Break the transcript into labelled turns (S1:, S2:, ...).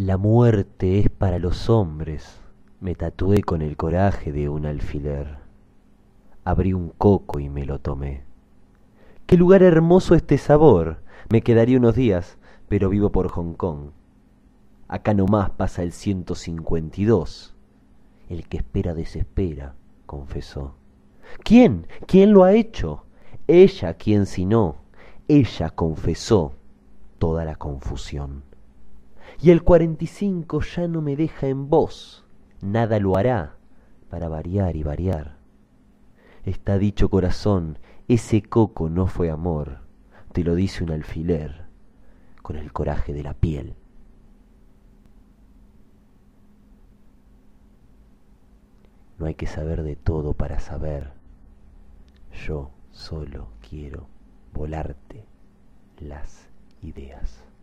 S1: La muerte es para los hombres. Me tatué con el coraje de un alfiler. Abrí un coco y me lo tomé. Qué lugar hermoso este sabor. Me quedaría unos días, pero vivo por Hong Kong. Acá nomás pasa el 152. El que espera desespera, confesó. ¿Quién? ¿Quién lo ha hecho? Ella, ¿quién si no? Ella confesó toda la confusión. Y el 45 ya no me deja en voz. Nada lo hará para variar y variar. Está dicho, corazón, ese coco no fue amor. Te lo dice un alfiler con el coraje de la piel. No hay que saber de todo para saber. Yo solo quiero volarte las ideas.